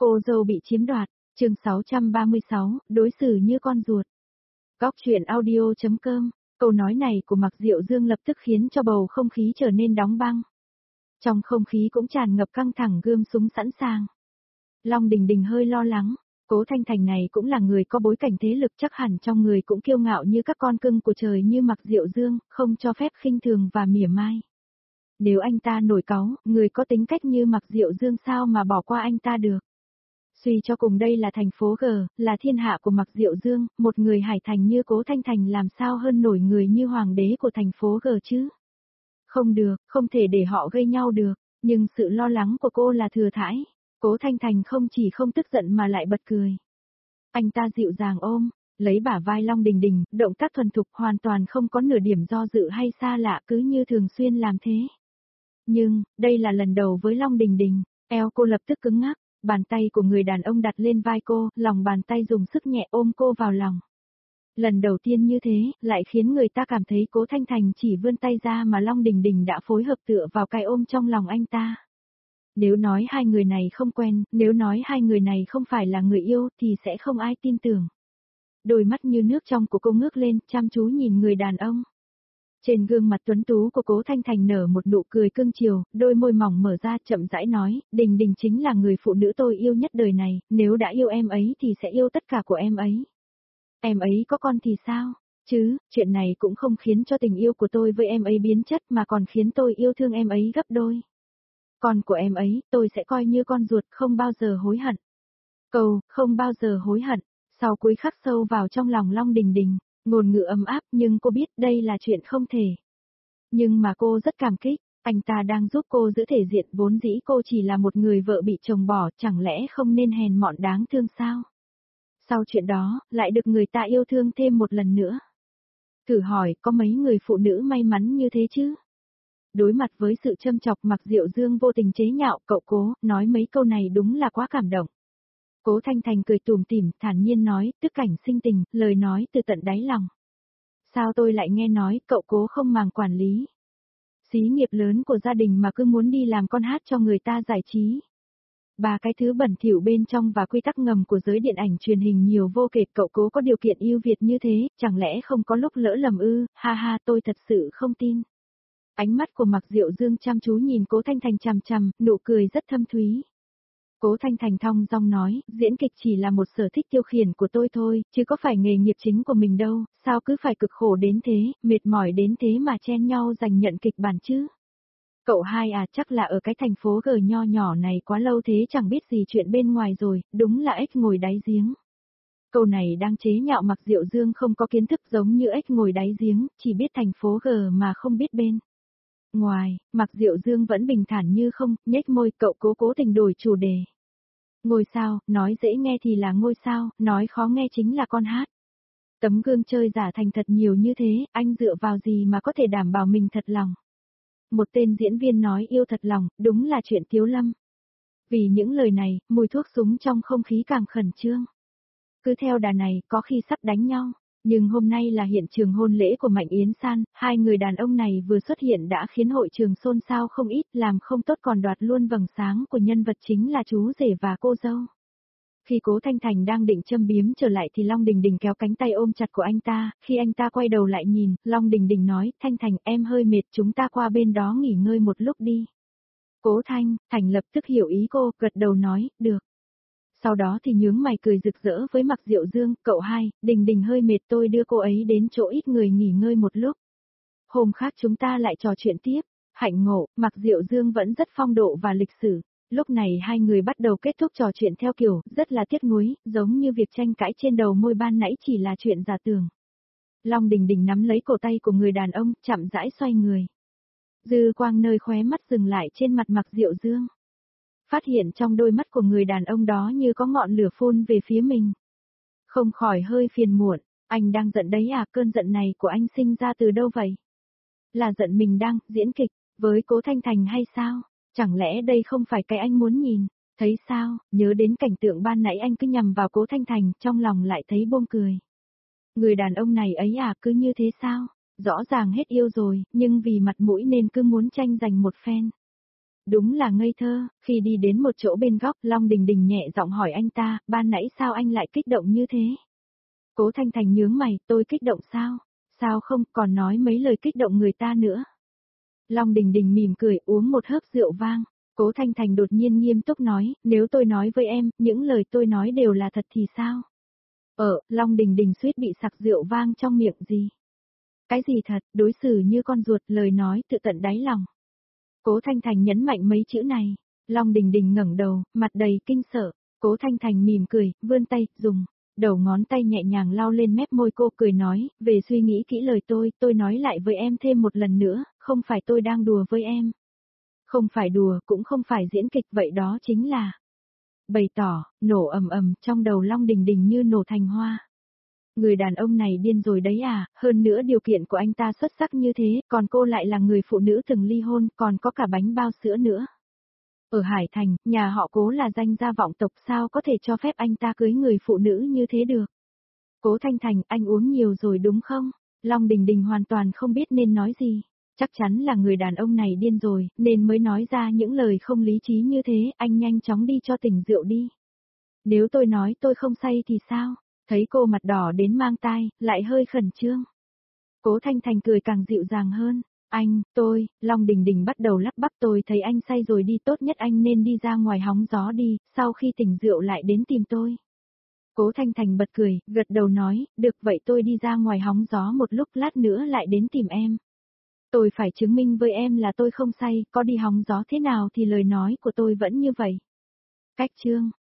Cô dâu bị chiếm đoạt, chương 636, đối xử như con ruột. Góc truyện audio.com, câu nói này của Mạc Diệu Dương lập tức khiến cho bầu không khí trở nên đóng băng. Trong không khí cũng tràn ngập căng thẳng, gươm súng sẵn sàng. Long Đình Đình hơi lo lắng, Cố Thanh Thành này cũng là người có bối cảnh thế lực, chắc hẳn trong người cũng kiêu ngạo như các con cưng của trời như Mạc Diệu Dương, không cho phép khinh thường và mỉa mai. Nếu anh ta nổi cáu, người có tính cách như Mạc Diệu Dương sao mà bỏ qua anh ta được. Suy cho cùng đây là thành phố G, là thiên hạ của Mạc Diệu Dương, một người Hải Thành như Cố Thanh Thành làm sao hơn nổi người như hoàng đế của thành phố G chứ. Không được, không thể để họ gây nhau được, nhưng sự lo lắng của cô là thừa thãi. Cố Thanh Thành không chỉ không tức giận mà lại bật cười. Anh ta dịu dàng ôm, lấy bả vai Long Đình Đình, động tác thuần thục hoàn toàn không có nửa điểm do dự hay xa lạ, cứ như thường xuyên làm thế. Nhưng, đây là lần đầu với Long Đình Đình, eo cô lập tức cứng ngắc, bàn tay của người đàn ông đặt lên vai cô, lòng bàn tay dùng sức nhẹ ôm cô vào lòng. Lần đầu tiên như thế, lại khiến người ta cảm thấy Cố Thanh Thành chỉ vươn tay ra mà Long Đình Đình đã phối hợp tựa vào cái ôm trong lòng anh ta. Nếu nói hai người này không quen, nếu nói hai người này không phải là người yêu thì sẽ không ai tin tưởng. Đôi mắt như nước trong của cô ngước lên, chăm chú nhìn người đàn ông. Trên gương mặt tuấn tú của Cố Thanh Thành nở một nụ cười cưng chiều, đôi môi mỏng mở ra chậm rãi nói, Đình Đình chính là người phụ nữ tôi yêu nhất đời này, nếu đã yêu em ấy thì sẽ yêu tất cả của em ấy. Em ấy có con thì sao? Chứ, chuyện này cũng không khiến cho tình yêu của tôi với em ấy biến chất mà còn khiến tôi yêu thương em ấy gấp đôi. Con của em ấy, tôi sẽ coi như con ruột, không bao giờ hối hận. Cầu, không bao giờ hối hận, sau cuối khắc sâu vào trong lòng Long Đình Đình, ngôn ngữ ấm áp nhưng cô biết đây là chuyện không thể. Nhưng mà cô rất cảm kích, anh ta đang giúp cô giữ thể diện, vốn dĩ cô chỉ là một người vợ bị chồng bỏ, chẳng lẽ không nên hèn mọn đáng thương sao? Sau chuyện đó, lại được người ta yêu thương thêm một lần nữa. Thử hỏi, có mấy người phụ nữ may mắn như thế chứ? Đối mặt với sự châm chọc, Mạc Diệu Dương vô tình chế nhạo, cậu Cố, nói mấy câu này đúng là quá cảm động. Cố Thanh Thành cười tủm tỉm, thản nhiên nói, tức cảnh sinh tình, lời nói từ tận đáy lòng. Sao tôi lại nghe nói, cậu Cố không màng quản lý. Xí nghiệp lớn của gia đình mà cứ muốn đi làm con hát cho người ta giải trí. Ba cái thứ bẩn thỉu bên trong và quy tắc ngầm của giới điện ảnh truyền hình nhiều vô kể, cậu Cố có điều kiện ưu việt như thế, chẳng lẽ không có lúc lỡ lầm ư, ha ha, tôi thật sự không tin. Ánh mắt của Mạc Diệu Dương chăm chú nhìn Cố Thanh Thành chằm chằm, nụ cười rất thâm thúy. Cố Thanh Thành thong dong nói, diễn kịch chỉ là một sở thích tiêu khiển của tôi thôi, chứ có phải nghề nghiệp chính của mình đâu, sao cứ phải cực khổ đến thế, mệt mỏi đến thế mà chen nhau giành nhận kịch bản chứ. Cậu hai à, chắc là ở cái thành phố G nho nhỏ này quá lâu thế chẳng biết gì chuyện bên ngoài rồi, đúng là ếch ngồi đáy giếng. Câu này đang chế nhạo Mạc Diệu Dương không có kiến thức, giống như ếch ngồi đáy giếng, chỉ biết thành phố G mà không biết bên ngoài. Mạc Diệu Dương vẫn bình thản như không, nhếch môi, cậu cố tình đổi chủ đề. Ngôi sao, nói dễ nghe thì là ngôi sao, nói khó nghe chính là con hát. Tấm gương chơi giả thành thật nhiều như thế, anh dựa vào gì mà có thể đảm bảo mình thật lòng. Một tên diễn viên nói yêu thật lòng, đúng là chuyện Tiếu Lâm. Vì những lời này, mùi thuốc súng trong không khí càng khẩn trương. Cứ theo đà này, có khi sắp đánh nhau. Nhưng hôm nay là hiện trường hôn lễ của Mạnh Yến San, hai người đàn ông này vừa xuất hiện đã khiến hội trường xôn xao không ít, làm không tốt còn đoạt luôn vầng sáng của nhân vật chính là chú rể và cô dâu. Khi Cố Thanh Thành đang định châm biếm trở lại thì Long Đình Đình kéo cánh tay ôm chặt của anh ta, khi anh ta quay đầu lại nhìn, Long Đình Đình nói, Thanh Thành em hơi mệt, chúng ta qua bên đó nghỉ ngơi một lúc đi. Cố Thành lập tức hiểu ý cô, gật đầu nói, được. Sau đó thì nhướng mày cười rực rỡ với Mạc Diệu Dương, cậu hai, Đình Đình hơi mệt, tôi đưa cô ấy đến chỗ ít người nghỉ ngơi một lúc. Hôm khác chúng ta lại trò chuyện tiếp. Hạnh ngộ, Mạc Diệu Dương vẫn rất phong độ và lịch sử. Lúc này hai người bắt đầu kết thúc trò chuyện theo kiểu rất là tiếc nuối, giống như việc tranh cãi trên đầu môi ban nãy chỉ là chuyện giả tưởng. Long Đình Đình nắm lấy cổ tay của người đàn ông, chậm rãi xoay người. Dư quang nơi khóe mắt dừng lại trên mặt Mạc Diệu Dương. Phát hiện trong đôi mắt của người đàn ông đó như có ngọn lửa phun về phía mình. Không khỏi hơi phiền muộn, anh đang giận đấy à, cơn giận này của anh sinh ra từ đâu vậy? Là giận mình đang diễn kịch với Cố Thanh Thành hay sao? Chẳng lẽ đây không phải cái anh muốn nhìn? Thấy sao, nhớ đến cảnh tượng ban nãy anh cứ nhằm vào Cố Thanh Thành, trong lòng lại thấy buông cười. Người đàn ông này ấy à, cứ như thế sao? Rõ ràng hết yêu rồi, nhưng vì mặt mũi nên cứ muốn tranh giành một phen. Đúng là ngây thơ, khi đi đến một chỗ bên góc, Long Đình Đình nhẹ giọng hỏi anh ta, ban nãy sao anh lại kích động như thế? Cố Thanh Thành nhướng mày, tôi kích động sao? Sao không, còn nói mấy lời kích động người ta nữa. Long Đình Đình mỉm cười uống một hớp rượu vang. Cố Thanh Thành đột nhiên nghiêm túc nói, nếu tôi nói với em, những lời tôi nói đều là thật thì sao? Long Đình Đình suýt bị sặc rượu vang trong miệng gì? Cái gì thật, đối xử như con ruột, lời nói tự tận đáy lòng. Cố Thanh Thành nhấn mạnh mấy chữ này. Long Đình Đình ngẩng đầu, mặt đầy kinh sợ. Cố Thanh Thành mỉm cười, vươn tay, dùng đầu ngón tay nhẹ nhàng lau lên mép môi cô cười nói, về suy nghĩ kỹ lời tôi nói lại với em thêm một lần nữa, không phải tôi đang đùa với em. Không phải đùa, cũng không phải diễn kịch, vậy đó chính là bày tỏ, nổ ầm ầm trong đầu Long Đình Đình như nổ thành hoa. Người đàn ông này điên rồi đấy à, hơn nữa điều kiện của anh ta xuất sắc như thế, còn cô lại là người phụ nữ từng ly hôn, còn có cả bánh bao sữa nữa. Ở Hải Thành, nhà họ Cố là danh gia vọng tộc, sao có thể cho phép anh ta cưới người phụ nữ như thế được. Cố Thanh Thành, anh uống nhiều rồi đúng không? Long Đình Đình hoàn toàn không biết nên nói gì. Chắc chắn là người đàn ông này điên rồi, nên mới nói ra những lời không lý trí như thế, anh nhanh chóng đi cho tỉnh rượu đi. Nếu tôi nói tôi không say thì sao? Thấy cô mặt đỏ đến mang tai, lại hơi khẩn trương. Cố Thanh Thành cười càng dịu dàng hơn. Long Đình Đình bắt đầu lắp bắp, tôi thấy anh say rồi, đi, tốt nhất anh nên đi ra ngoài hóng gió đi, sau khi tỉnh rượu lại đến tìm tôi. Cố Thanh Thành bật cười, gật đầu nói, được vậy tôi đi ra ngoài hóng gió một lúc, lát nữa lại đến tìm em. Tôi phải chứng minh với em là tôi không say, có đi hóng gió thế nào thì lời nói của tôi vẫn như vậy. Cách chương